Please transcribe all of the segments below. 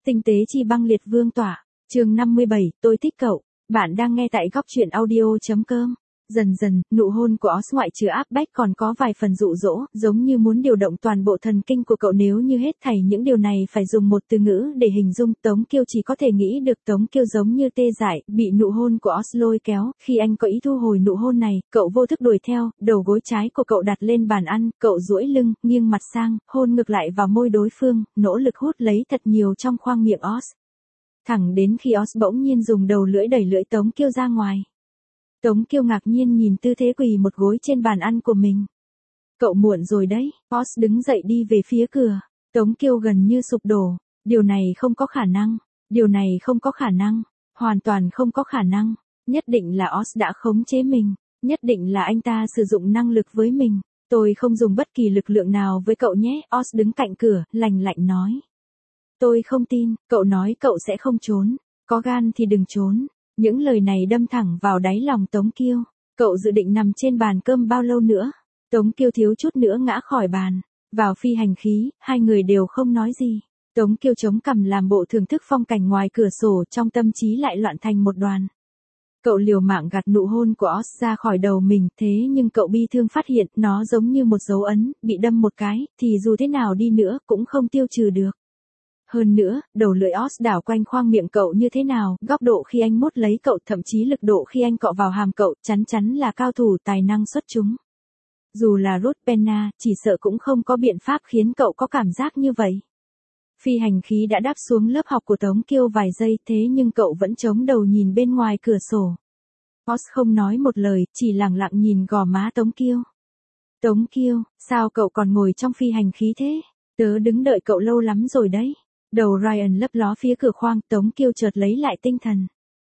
Tinh tế chi băng liệt vương tỏa. Chương 57, tôi thích cậu. Bạn đang nghe tại góc truyện audio.com. Dần dần, nụ hôn của Oz ngoại trừ áp bách còn có vài phần dụ dỗ, giống như muốn điều động toàn bộ thần kinh của cậu. Nếu như hết thảy những điều này phải dùng một từ ngữ để hình dung, Tống Kiêu chỉ có thể nghĩ được Tống Kiêu giống như tê dại, bị nụ hôn của Oz lôi kéo. Khi anh có ý thu hồi nụ hôn này, cậu vô thức đuổi theo, đầu gối trái của cậu đặt lên bàn ăn, cậu duỗi lưng, nghiêng mặt sang, hôn ngược lại vào môi đối phương, nỗ lực hút lấy thật nhiều trong khoang miệng Oz. Thẳng đến khi Oz bỗng nhiên dùng đầu lưỡi đẩy lưỡi Tống Kiêu ra ngoài. Tống Kiêu ngạc nhiên nhìn tư thế quỳ một gối trên bàn ăn của mình. Cậu muộn rồi đấy. Oz đứng dậy đi về phía cửa. Tống Kiêu gần như sụp đổ. Điều này không có khả năng. Điều này không có khả năng. Hoàn toàn không có khả năng. Nhất định là Oz đã khống chế mình. Nhất định là anh ta sử dụng năng lực với mình. Tôi không dùng bất kỳ lực lượng nào với cậu nhé. Oz đứng cạnh cửa, lạnh lạnh nói. Tôi không tin. Cậu nói cậu sẽ không trốn. Có gan thì đừng trốn. Những lời này đâm thẳng vào đáy lòng Tống Kiêu. Cậu dự định nằm trên bàn cơm bao lâu nữa? Tống Kiêu thiếu chút nữa ngã khỏi bàn. Vào phi hành khí, hai người đều không nói gì. Tống Kiêu chống cằm làm bộ thưởng thức phong cảnh ngoài cửa sổ, trong tâm trí lại loạn thành một đoàn. Cậu liều mạng gạt nụ hôn của Oz ra khỏi đầu mình, thế nhưng cậu bi thương phát hiện nó giống như một dấu ấn, bị đâm một cái, thì dù thế nào đi nữa cũng không tiêu trừ được. Hơn nữa, đầu lưỡi Oz đảo quanh khoang miệng cậu như thế nào, góc độ khi anh mút lấy cậu, thậm chí lực độ khi anh cọ vào hàm cậu, chắn chắn là cao thủ tài năng xuất chúng. Dù là Ruth Penna, chỉ sợ cũng không có biện pháp khiến cậu có cảm giác như vậy. Phi hành khí đã đáp xuống lớp học của Tống Kiêu vài giây, thế nhưng cậu vẫn chống đầu nhìn bên ngoài cửa sổ. Oz không nói một lời, chỉ lặng lặng nhìn gò má Tống Kiêu. Tống Kiêu, sao cậu còn ngồi trong phi hành khí thế? Tớ đứng đợi cậu lâu lắm rồi đấy. Đầu Ryan lấp ló phía cửa khoang, Tống Kiêu chợt lấy lại tinh thần.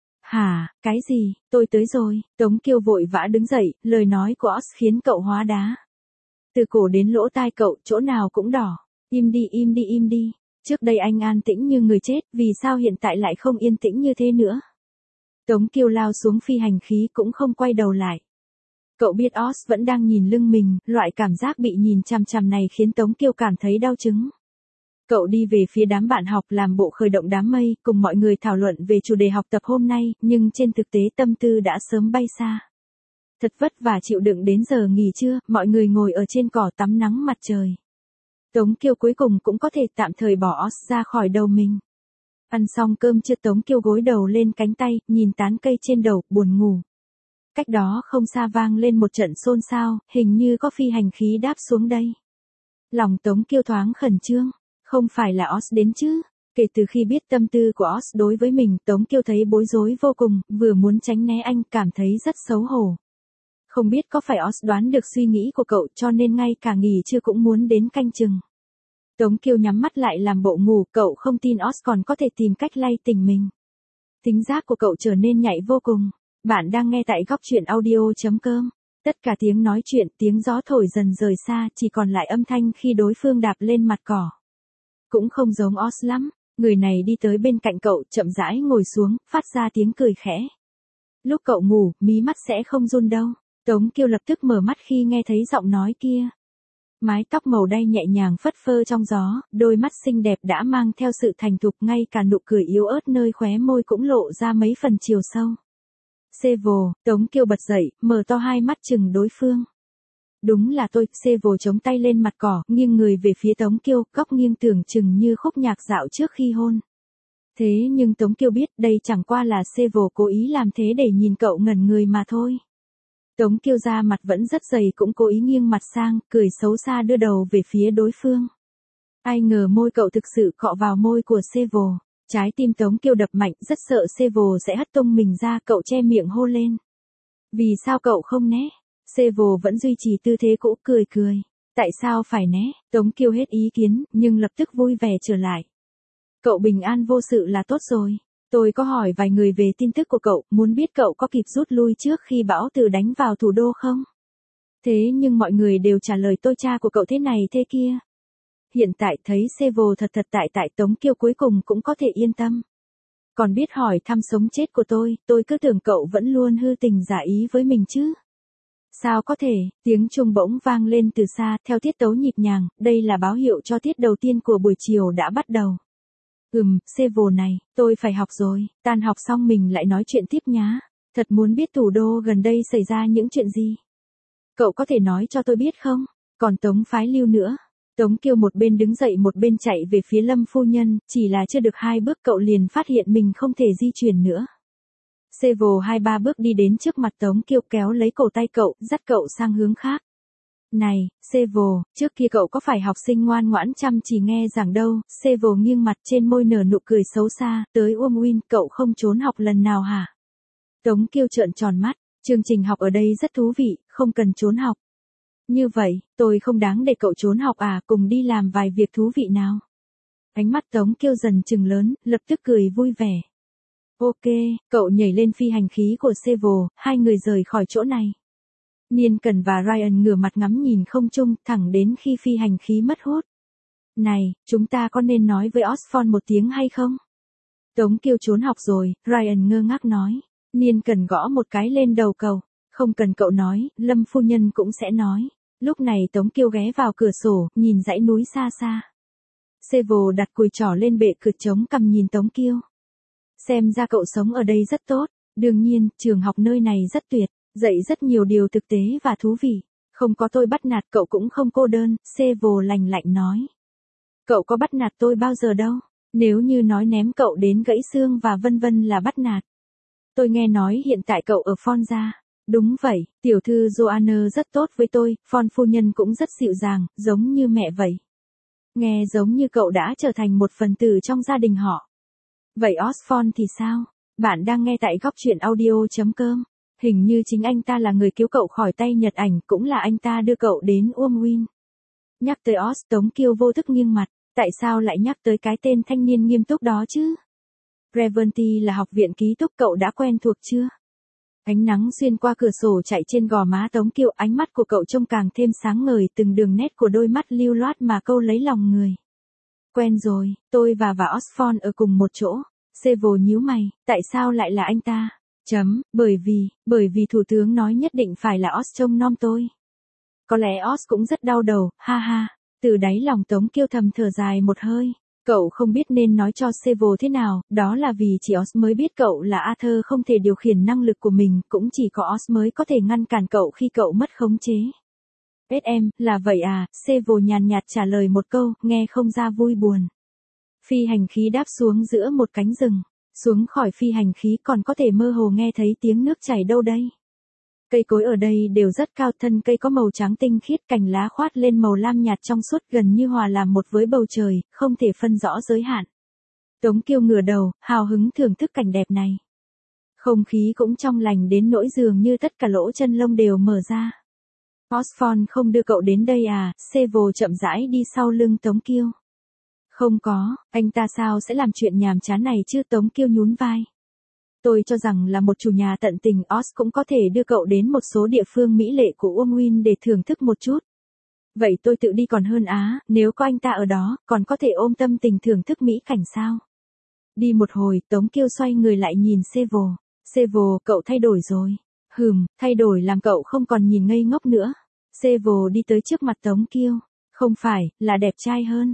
Hả, cái gì, tôi tới rồi. Tống Kiêu vội vã đứng dậy, lời nói của Oz khiến cậu hóa đá. Từ cổ đến lỗ tai cậu, chỗ nào cũng đỏ. Im đi, im đi, im đi. Trước đây anh an tĩnh như người chết, vì sao hiện tại lại không yên tĩnh như thế nữa? Tống Kiêu lao xuống phi hành khí cũng không quay đầu lại. Cậu biết Oz vẫn đang nhìn lưng mình, loại cảm giác bị nhìn chằm chằm này khiến Tống Kiêu cảm thấy đau chứng. Cậu đi về phía đám bạn học làm bộ khởi động đám mây, cùng mọi người thảo luận về chủ đề học tập hôm nay, nhưng trên thực tế tâm tư đã sớm bay xa. Thật vất vả chịu đựng đến giờ nghỉ trưa, mọi người ngồi ở trên cỏ tắm nắng mặt trời. Tống Kiêu cuối cùng cũng có thể tạm thời bỏ Oz ra khỏi đầu mình. Ăn xong cơm trưa, Tống Kiêu gối đầu lên cánh tay, nhìn tán cây trên đầu, buồn ngủ. Cách đó không xa vang lên một trận xôn xao, hình như có phi hành khí đáp xuống đây. Lòng Tống Kiêu thoáng khẩn trương. Không phải là Oz đến chứ? Kể từ khi biết tâm tư của Oz đối với mình, Tống Kiêu thấy bối rối vô cùng, vừa muốn tránh né anh, cảm thấy rất xấu hổ. Không biết có phải Oz đoán được suy nghĩ của cậu cho nên ngay cả nghỉ trưa cũng muốn đến canh chừng. Tống Kiêu nhắm mắt lại làm bộ ngủ, cậu không tin Oz còn có thể tìm cách lay tỉnh mình. Tính giác của cậu trở nên nhạy vô cùng. Bạn đang nghe tại góc truyện audio.com. Tất cả tiếng nói chuyện, tiếng gió thổi dần rời xa, chỉ còn lại âm thanh khi đối phương đạp lên mặt cỏ. Cũng không giống Oz lắm, người này đi tới bên cạnh cậu, chậm rãi ngồi xuống, phát ra tiếng cười khẽ. Lúc cậu ngủ, mí mắt sẽ không run đâu. Tống Kiêu lập tức mở mắt khi nghe thấy giọng nói kia. Mái tóc màu đay nhẹ nhàng phất phơ trong gió, đôi mắt xinh đẹp đã mang theo sự thành thục, ngay cả nụ cười yếu ớt nơi khóe môi cũng lộ ra mấy phần chiều sâu. Sevo, Tống Kiêu bật dậy, mở to hai mắt chừng đối phương. Đúng là tôi. Sevo chống tay lên mặt cỏ, nghiêng người về phía Tống Kiêu, góc nghiêng tưởng chừng như khúc nhạc dạo trước khi hôn. Thế nhưng Tống Kiêu biết đây chẳng qua là Sevo cố ý làm thế để nhìn cậu ngẩn người mà thôi. Tống Kiêu da mặt vẫn rất dày cũng cố ý nghiêng mặt sang, cười xấu xa đưa đầu về phía đối phương. Ai ngờ môi cậu thực sự cọ vào môi của Sevo. Trái tim Tống Kiêu đập mạnh, rất sợ Sevo sẽ hất tung mình ra, cậu che miệng hô lên. Vì sao cậu không né? Sevo vẫn duy trì tư thế cũ, cười cười. Tại sao phải né? Tống Kiêu hết ý kiến, nhưng lập tức vui vẻ trở lại. Cậu bình an vô sự là tốt rồi. Tôi có hỏi vài người về tin tức của cậu, muốn biết cậu có kịp rút lui trước khi bão từ đánh vào thủ đô không? Thế nhưng mọi người đều trả lời tôi cha của cậu thế này thế kia. Hiện tại thấy Sevo thật tại Tống Kiêu cuối cùng cũng có thể yên tâm. Còn biết hỏi thăm sống chết của tôi cứ tưởng cậu vẫn luôn hư tình giả ý với mình chứ. Sao có thể? Tiếng chuông bỗng vang lên từ xa, theo tiết tấu nhịp nhàng, đây là báo hiệu cho tiết đầu tiên của buổi chiều đã bắt đầu. Sevo này, tôi phải học rồi, tan học xong mình lại nói chuyện tiếp nhá. Thật muốn biết thủ đô gần đây xảy ra những chuyện gì. Cậu có thể nói cho tôi biết không? Còn Tống Phái Lưu nữa. Tống Kiêu một bên đứng dậy một bên chạy về phía Lâm phu nhân, chỉ là chưa được 2 bước cậu liền phát hiện mình không thể di chuyển nữa. Sevo 2-3 bước đi đến trước mặt Tống Kiêu kéo lấy cổ tay cậu, dắt cậu sang hướng khác. Này, Sevo, trước kia cậu có phải học sinh ngoan ngoãn chăm chỉ nghe giảng đâu? Sevo nghiêng mặt trên môi nở nụ cười xấu xa, tới Win, cậu không trốn học lần nào hả? Tống Kiêu trợn tròn mắt, chương trình học ở đây rất thú vị, không cần trốn học. Như vậy, tôi không đáng để cậu trốn học à, cùng đi làm vài việc thú vị nào. Ánh mắt Tống Kiêu dần trừng lớn, lập tức cười vui vẻ. Ok, cậu nhảy lên phi hành khí của Sevo, 2 người rời khỏi chỗ này. Niên Cần và Ryan ngửa mặt ngắm nhìn không trung, thẳng đến khi phi hành khí mất hút. Này, chúng ta có nên nói với Osborn một tiếng hay không? Tống Kiêu trốn học rồi, Ryan ngơ ngác nói. Niên Cần gõ một cái lên đầu cậu. Không cần cậu nói, Lâm phu nhân cũng sẽ nói. Lúc này Tống Kiêu ghé vào cửa sổ, nhìn dãy núi xa xa. Sevo đặt cùi trỏ lên bệ cửa chống cằm nhìn Tống Kiêu. Xem ra cậu sống ở đây rất tốt. Đương nhiên, trường học nơi này rất tuyệt, dạy rất nhiều điều thực tế và thú vị. Không có tôi bắt nạt cậu cũng không cô đơn, Sevo lành lạnh nói. Cậu có bắt nạt tôi bao giờ đâu, nếu như nói ném cậu đến gãy xương và vân vân là bắt nạt. Tôi nghe nói hiện tại cậu ở Fonza. Đúng vậy, tiểu thư Joanna rất tốt với tôi, Fon phu nhân cũng rất dịu dàng, giống như mẹ vậy. Nghe giống như cậu đã trở thành một phần tử trong gia đình họ. Vậy Osborn thì sao? Bạn đang nghe tại góc truyện audio.com. Hình như chính anh ta là người cứu cậu khỏi tay Nhật Ảnh, cũng là anh ta đưa cậu đến Win. Nhắc tới Os, Tống Kiêu vô thức nghiêng mặt, tại sao lại nhắc tới cái tên thanh niên nghiêm túc đó chứ? Reventi là học viện ký túc, cậu đã quen thuộc chưa? Ánh nắng xuyên qua cửa sổ chạy trên gò má Tống Kiêu, ánh mắt của cậu trông càng thêm sáng ngời, từng đường nét của đôi mắt lưu loát mà câu lấy lòng người. Quen rồi, tôi và Osborn ở cùng một chỗ. Sevo nhíu mày, tại sao lại là anh ta? Bởi vì thủ tướng nói nhất định phải là Os trông nom tôi. Có lẽ Os cũng rất đau đầu, ha ha. Từ đáy lòng Tống Kiêu thầm thở dài một hơi. Cậu không biết nên nói cho Sevo thế nào, đó là vì chỉ Os mới biết cậu là Arthur không thể điều khiển năng lực của mình, cũng chỉ có Os mới có thể ngăn cản cậu khi cậu mất khống chế. SM, là vậy à, Sevo nhàn nhạt trả lời một câu, nghe không ra vui buồn. Phi hành khí đáp xuống giữa một cánh rừng. Xuống khỏi phi hành khí còn có thể mơ hồ nghe thấy tiếng nước chảy đâu đây. Cây cối ở đây đều rất cao, thân cây có màu trắng tinh khiết, cành lá khoát lên màu lam nhạt trong suốt, gần như hòa làm một với bầu trời, không thể phân rõ giới hạn. Tống Kiêu ngửa đầu, hào hứng thưởng thức cảnh đẹp này. Không khí cũng trong lành đến nỗi dường như tất cả lỗ chân lông đều mở ra. Osborn không đưa cậu đến đây à? Sevo chậm rãi đi sau lưng Tống Kiêu. Không có, anh ta sao sẽ làm chuyện nhàm chán này chứ? Tống Kiêu nhún vai. Tôi cho rằng là một chủ nhà tận tình, Os cũng có thể đưa cậu đến một số địa phương mỹ lệ của Win để thưởng thức một chút. Vậy tôi tự đi còn hơn á, nếu có anh ta ở đó, còn có thể ôm tâm tình thưởng thức mỹ cảnh sao? Đi một hồi, Tống Kiêu xoay người lại nhìn Sevo. Sevo, cậu thay đổi rồi. Thay đổi làm cậu không còn nhìn ngây ngốc nữa. Sevo đi tới trước mặt Tống Kiêu. Không phải, là đẹp trai hơn.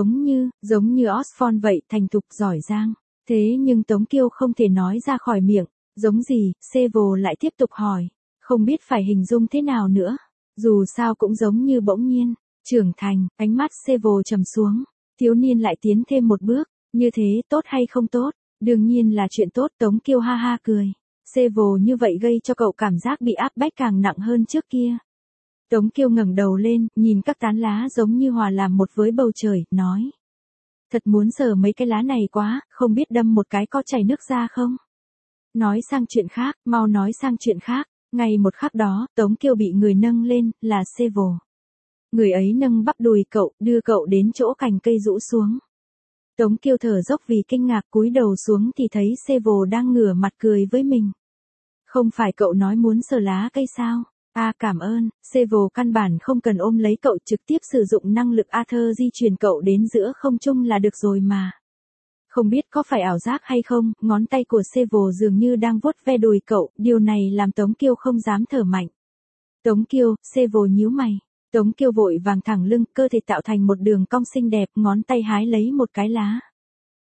Giống như Osborn vậy, thành thục giỏi giang. Thế nhưng Tống Kiêu không thể nói ra khỏi miệng. Giống gì? Sevo lại tiếp tục hỏi. Không biết phải hình dung thế nào nữa. Dù sao cũng giống như bỗng nhiên. Trưởng thành, ánh mắt Sevo trầm xuống. Thiếu niên lại tiến thêm một bước. Như thế tốt hay không tốt? Đương nhiên là chuyện tốt. Tống Kiêu ha ha cười. Sevo như vậy gây cho cậu cảm giác bị áp bách càng nặng hơn trước kia. Tống Kiêu ngẩng đầu lên, nhìn các tán lá giống như hòa làm một với bầu trời, nói. Thật muốn sờ mấy cái lá này quá, không biết đâm một cái có chảy nước ra không? Nói sang chuyện khác, mau nói sang chuyện khác. Ngay một khắc đó, Tống Kiêu bị người nâng lên, là Sevo. Người ấy nâng bắp đùi cậu, đưa cậu đến chỗ cành cây rũ xuống. Tống Kiêu thở dốc vì kinh ngạc, cúi đầu xuống thì thấy Sevo đang ngửa mặt cười với mình. Không phải cậu nói muốn sờ lá cây sao? À cảm ơn, Sevo căn bản không cần ôm lấy cậu, trực tiếp sử dụng năng lực Arthur di chuyển cậu đến giữa không trung là được rồi mà. Không biết có phải ảo giác hay không, ngón tay của Sevo dường như đang vuốt ve đùi cậu, điều này làm Tống Kiêu không dám thở mạnh. Tống Kiêu, Sevo nhíu mày. Tống Kiêu vội vàng thẳng lưng, cơ thể tạo thành một đường cong xinh đẹp, ngón tay hái lấy một cái lá.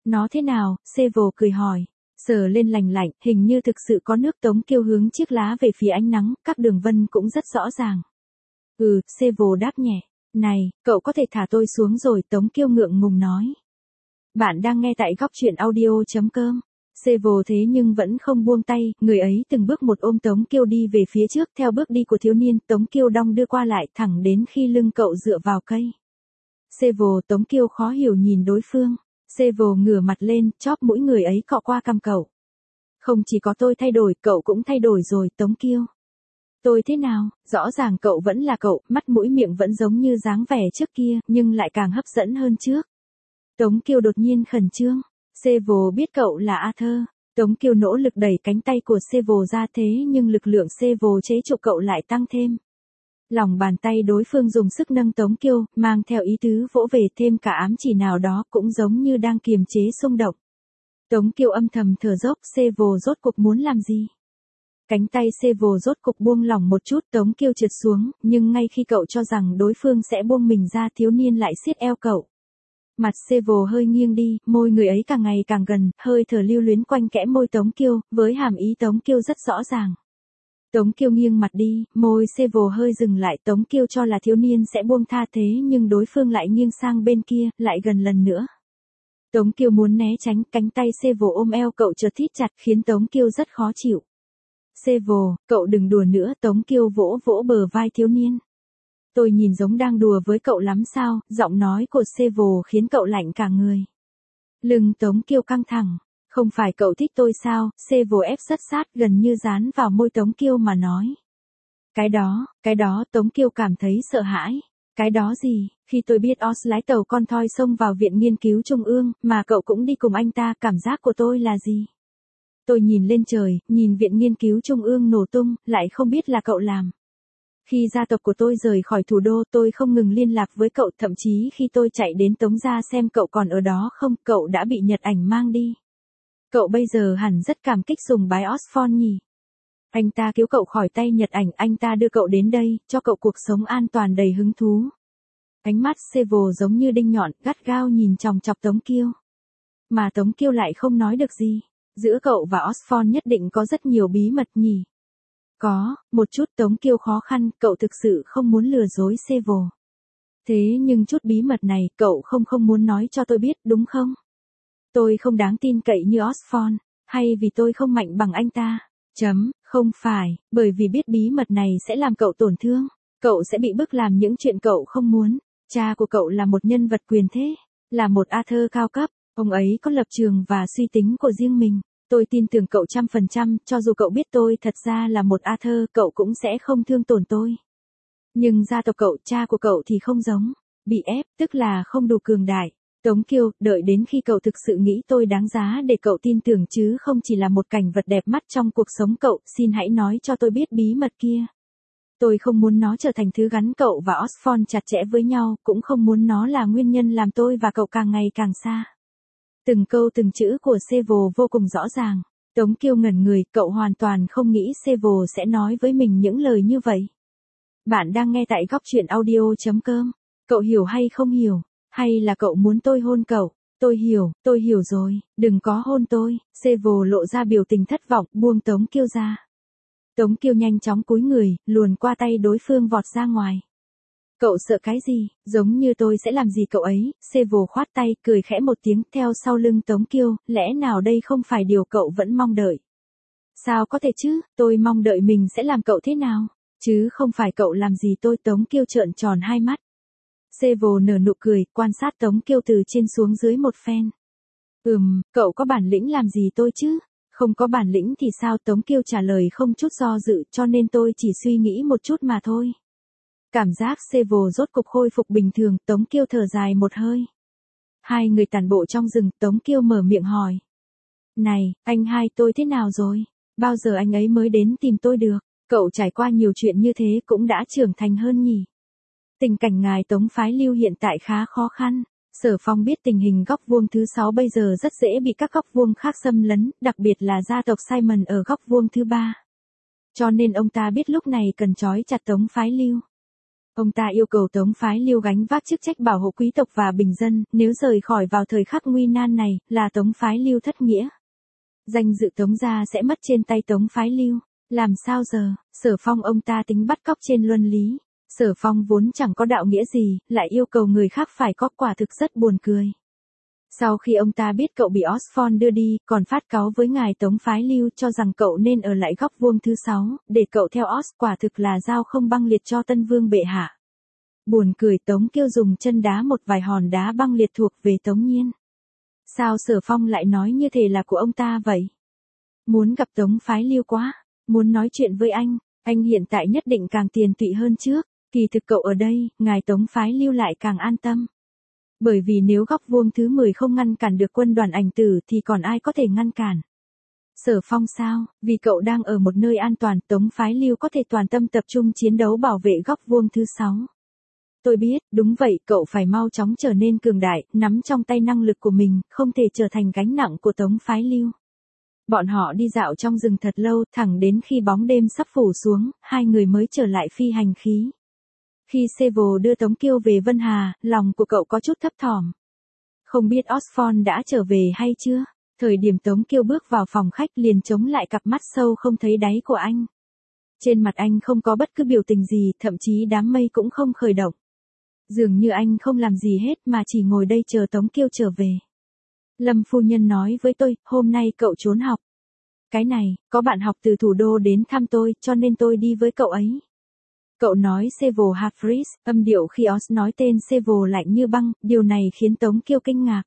Nó thế nào? Sevo cười hỏi. Sờ lên lành lạnh, hình như thực sự có nước. Tống Kiêu hướng chiếc lá về phía ánh nắng, các đường vân cũng rất rõ ràng. Sevo đáp nhẹ. Này, cậu có thể thả tôi xuống rồi, Tống Kiêu ngượng ngùng nói. Bạn đang nghe tại góc truyện audio.com. Sevo thế nhưng vẫn không buông tay, người ấy từng bước một ôm Tống Kiêu đi về phía trước. Theo bước đi của thiếu niên, Tống Kiêu đong đưa qua lại thẳng đến khi lưng cậu dựa vào cây. Sevo, Tống Kiêu khó hiểu nhìn đối phương. Sevo ngửa mặt lên, chóp mũi người ấy cọ qua cằm cậu. Không chỉ có tôi thay đổi, cậu cũng thay đổi rồi, Tống Kiêu. Tôi thế nào? Rõ ràng cậu vẫn là cậu, mắt mũi miệng vẫn giống như dáng vẻ trước kia, nhưng lại càng hấp dẫn hơn trước. Tống Kiêu đột nhiên khẩn trương. Sevo biết cậu là Arthur. Tống Kiêu nỗ lực đẩy cánh tay của Sevo ra, thế nhưng lực lượng Sevo chế trụ cậu lại tăng thêm. Lòng bàn tay đối phương dùng sức nâng Tống Kiêu, mang theo ý tứ vỗ về, thêm cả ám chỉ nào đó, cũng giống như đang kiềm chế xung động. Tống Kiêu âm thầm thở dốc, Sevo rốt cuộc muốn làm gì? Cánh tay Sevo rốt cục buông lỏng một chút, Tống Kiêu trượt xuống, nhưng ngay khi cậu cho rằng đối phương sẽ buông mình ra, thiếu niên lại siết eo cậu. Mặt Sevo hơi nghiêng đi, môi người ấy càng ngày càng gần, hơi thở lưu luyến quanh kẽ môi Tống Kiêu, với hàm ý Tống Kiêu rất rõ ràng. Tống Kiêu nghiêng mặt đi, môi Sevo hơi dừng lại, Tống Kiêu cho là thiếu niên sẽ buông tha, thế nhưng đối phương lại nghiêng sang bên kia, lại gần lần nữa. Tống Kiêu muốn né tránh, cánh tay Sevo ôm eo cậu chợt thít chặt, khiến Tống Kiêu rất khó chịu. Sevo, cậu đừng đùa nữa, Tống Kiêu vỗ vỗ bờ vai thiếu niên. Tôi nhìn giống đang đùa với cậu lắm sao? Giọng nói của Sevo khiến cậu lạnh cả người. Lưng Tống Kiêu căng thẳng. Không phải cậu thích tôi sao? Sevo ép rất sát, gần như dán vào môi Tống Kiêu mà nói. Cái đó, Tống Kiêu cảm thấy sợ hãi. Cái đó gì? Khi tôi biết Oz lái tàu con thoi xông vào Viện Nghiên cứu Trung ương, mà cậu cũng đi cùng anh ta, cảm giác của tôi là gì? Tôi nhìn lên trời, nhìn Viện Nghiên cứu Trung ương nổ tung, lại không biết là cậu làm. Khi gia tộc của tôi rời khỏi thủ đô, tôi không ngừng liên lạc với cậu, thậm chí khi tôi chạy đến Tống gia xem cậu còn ở đó không, cậu đã bị Nhật Ảnh mang đi. Cậu bây giờ hẳn rất cảm kích sùng bái Osborn nhỉ? Anh ta cứu cậu khỏi tay Nhật Ảnh, anh ta đưa cậu đến đây, cho cậu cuộc sống an toàn đầy hứng thú. Ánh mắt Sevo giống như đinh nhọn, gắt gao nhìn chòng chọc Tống Kiêu. Mà Tống Kiêu lại không nói được gì. Giữa cậu và Osborn nhất định có rất nhiều bí mật nhỉ? Có, một chút. Tống Kiêu khó khăn, cậu thực sự không muốn lừa dối Sevo. Thế nhưng chút bí mật này, cậu không muốn nói cho tôi biết, đúng không? Tôi không đáng tin cậy như Osborn, hay vì tôi không mạnh bằng anh ta? Không phải, bởi vì biết bí mật này sẽ làm cậu tổn thương. Cậu sẽ bị bức làm những chuyện cậu không muốn. Cha của cậu là một nhân vật quyền thế, là một Arthur cao cấp. Ông ấy có lập trường và suy tính của riêng mình. Tôi tin tưởng cậu 100%, cho dù cậu biết tôi thật ra là một Arthur, cậu cũng sẽ không thương tổn tôi. Nhưng gia tộc cậu, cha của cậu thì không giống. Bị ép, tức là không đủ cường đại. Tống Kiêu, đợi đến khi cậu thực sự nghĩ tôi đáng giá để cậu tin tưởng chứ không chỉ là một cảnh vật đẹp mắt trong cuộc sống cậu, xin hãy nói cho tôi biết bí mật kia. Tôi không muốn nó trở thành thứ gắn cậu và Osborn chặt chẽ với nhau, cũng không muốn nó là nguyên nhân làm tôi và cậu càng ngày càng xa. Từng câu từng chữ của Sevo vô cùng rõ ràng. Tống Kiêu ngẩn người, cậu hoàn toàn không nghĩ Sevo sẽ nói với mình những lời như vậy. Bạn đang nghe tại góc truyện audio.com. Cậu hiểu hay không hiểu? Hay là cậu muốn tôi hôn cậu? Tôi hiểu rồi, đừng có hôn tôi. Sevo lộ ra biểu tình thất vọng, buông Tống Kiêu ra. Tống Kiêu nhanh chóng cúi người, luồn qua tay đối phương vọt ra ngoài. Cậu sợ cái gì? Giống như tôi sẽ làm gì cậu ấy? Sevo khoát tay, cười khẽ một tiếng, theo sau lưng Tống Kiêu, lẽ nào đây không phải điều cậu vẫn mong đợi? Sao có thể chứ, tôi mong đợi mình sẽ làm cậu thế nào? Chứ không phải cậu làm gì tôi. Tống Kiêu trợn tròn hai mắt. Sevo nở nụ cười, quan sát Tống Kiêu từ trên xuống dưới một phen. Cậu có bản lĩnh làm gì tôi chứ? Không có bản lĩnh thì sao? Tống Kiêu trả lời không chút do dự, cho nên tôi chỉ suy nghĩ một chút mà thôi. Cảm giác Sevo rốt cục khôi phục bình thường, Tống Kiêu thở dài một hơi. Hai người tản bộ trong rừng, Tống Kiêu mở miệng hỏi. Này, anh hai tôi thế nào rồi? Bao giờ anh ấy mới đến tìm tôi được? Cậu trải qua nhiều chuyện như thế cũng đã trưởng thành hơn nhỉ? Tình cảnh ngài Tống phái Lưu hiện tại khá khó khăn. Sở Phong biết tình hình góc vuông thứ 6 bây giờ rất dễ bị các góc vuông khác xâm lấn, đặc biệt là gia tộc Simon ở góc vuông thứ 3. Cho nên ông ta biết lúc này cần trói chặt Tống phái Lưu. Ông ta yêu cầu Tống phái Lưu gánh vác chức trách bảo hộ quý tộc và bình dân, nếu rời khỏi vào thời khắc nguy nan này, là Tống phái Lưu thất nghĩa. Danh dự Tống gia sẽ mất trên tay Tống phái Lưu. Làm sao giờ? Sở Phong ông ta tính bắt cóc trên luân lý. Sở Phong vốn chẳng có đạo nghĩa gì, lại yêu cầu người khác phải có, quả thực rất buồn cười. Sau khi ông ta biết cậu bị Osborne đưa đi, còn phát cáu với ngài Tống phái Lưu cho rằng cậu nên ở lại góc vuông thứ 6, để cậu theo Os, quả thực là dao không băng liệt cho Tân Vương bệ hạ. Buồn cười, Tống Kiêu dùng chân đá một vài hòn đá băng liệt thuộc về Tống Nhiên. Sao Sở Phong lại nói như thế là của ông ta vậy? Muốn gặp Tống phái Lưu quá, muốn nói chuyện với anh hiện tại nhất định càng tiền tụy hơn trước, kỳ thực cậu ở đây, ngài Tống phái Lưu lại càng an tâm. Bởi vì nếu góc vuông thứ 10 không ngăn cản được quân đoàn ảnh tử thì còn ai có thể ngăn cản. Sở Phong sao, vì cậu đang ở một nơi an toàn, Tống phái Lưu có thể toàn tâm tập trung chiến đấu bảo vệ góc vuông thứ 6. Tôi biết, đúng vậy, cậu phải mau chóng trở nên cường đại, nắm trong tay năng lực của mình, không thể trở thành gánh nặng của Tống phái Lưu. Bọn họ đi dạo trong rừng thật lâu, thẳng đến khi bóng đêm sắp phủ xuống, hai người mới trở lại phi hành khí. Khi Seville đưa Tống Kiêu về Vân Hà, lòng của cậu có chút thấp thỏm. Không biết Osborne đã trở về hay chưa? Thời điểm Tống Kiêu bước vào phòng khách liền chống lại cặp mắt sâu không thấy đáy của anh. Trên mặt anh không có bất cứ biểu tình gì, thậm chí đám mây cũng không khởi động. Dường như anh không làm gì hết mà chỉ ngồi đây chờ Tống Kiêu trở về. Lâm phu nhân nói với tôi, hôm nay cậu trốn học. Cái này, có bạn học từ thủ đô đến thăm tôi, cho nên tôi đi với cậu ấy. Cậu nói Seville Harfries, âm điệu khi Os nói tên Seville lạnh như băng, điều này khiến Tống Kiêu kinh ngạc.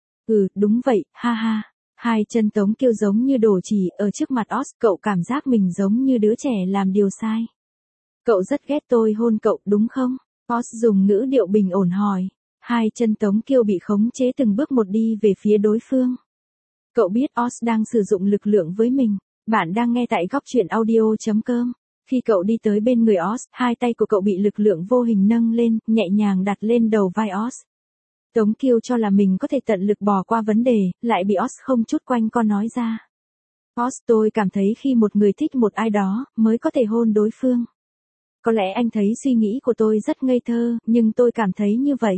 Đúng vậy, ha ha. Hai chân Tống Kiêu giống như đổ chỉ, ở trước mặt Os, cậu cảm giác mình giống như đứa trẻ làm điều sai. Cậu rất ghét tôi hôn cậu, đúng không? Os dùng ngữ điệu bình ổn hỏi. Hai chân Tống Kiêu bị khống chế từng bước một đi về phía đối phương. Cậu biết Os đang sử dụng lực lượng với mình. Bạn đang nghe tại góc truyện audio.com. Khi cậu đi tới bên người Os, hai tay của cậu bị lực lượng vô hình nâng lên, nhẹ nhàng đặt lên đầu vai Os. Tống Kiêu cho là mình có thể tận lực bỏ qua vấn đề, lại bị Os không chút quanh co nói ra. Os, tôi cảm thấy khi một người thích một ai đó, mới có thể hôn đối phương. Có lẽ anh thấy suy nghĩ của tôi rất ngây thơ, nhưng tôi cảm thấy như vậy.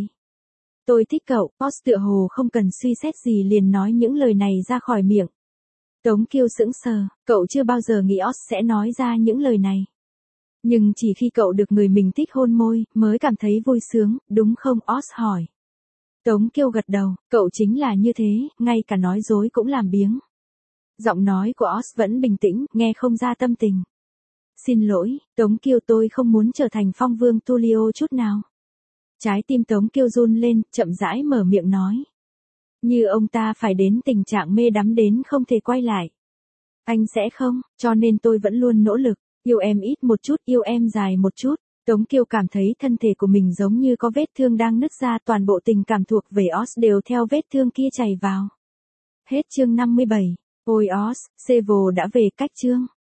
Tôi thích cậu, Os tựa hồ không cần suy xét gì liền nói những lời này ra khỏi miệng. Tống Kiêu sững sờ, cậu chưa bao giờ nghĩ Os sẽ nói ra những lời này. Nhưng chỉ khi cậu được người mình thích hôn môi, mới cảm thấy vui sướng, đúng không? Os hỏi. Tống Kiêu gật đầu, cậu chính là như thế, ngay cả nói dối cũng làm biếng. Giọng nói của Os vẫn bình tĩnh, nghe không ra tâm tình. Xin lỗi, Tống Kiêu, tôi không muốn trở thành phong vương Tulio chút nào. Trái tim Tống Kiêu run lên, chậm rãi mở miệng nói. Như ông ta phải đến tình trạng mê đắm đến không thể quay lại. Anh sẽ không, cho nên tôi vẫn luôn nỗ lực, yêu em ít một chút, yêu em dài một chút. Tống Kiêu cảm thấy thân thể của mình giống như có vết thương đang nứt ra, toàn bộ tình cảm thuộc về Os đều theo vết thương kia chảy vào. Hết chương 57. Ôi Os, Seville đã về cách chương.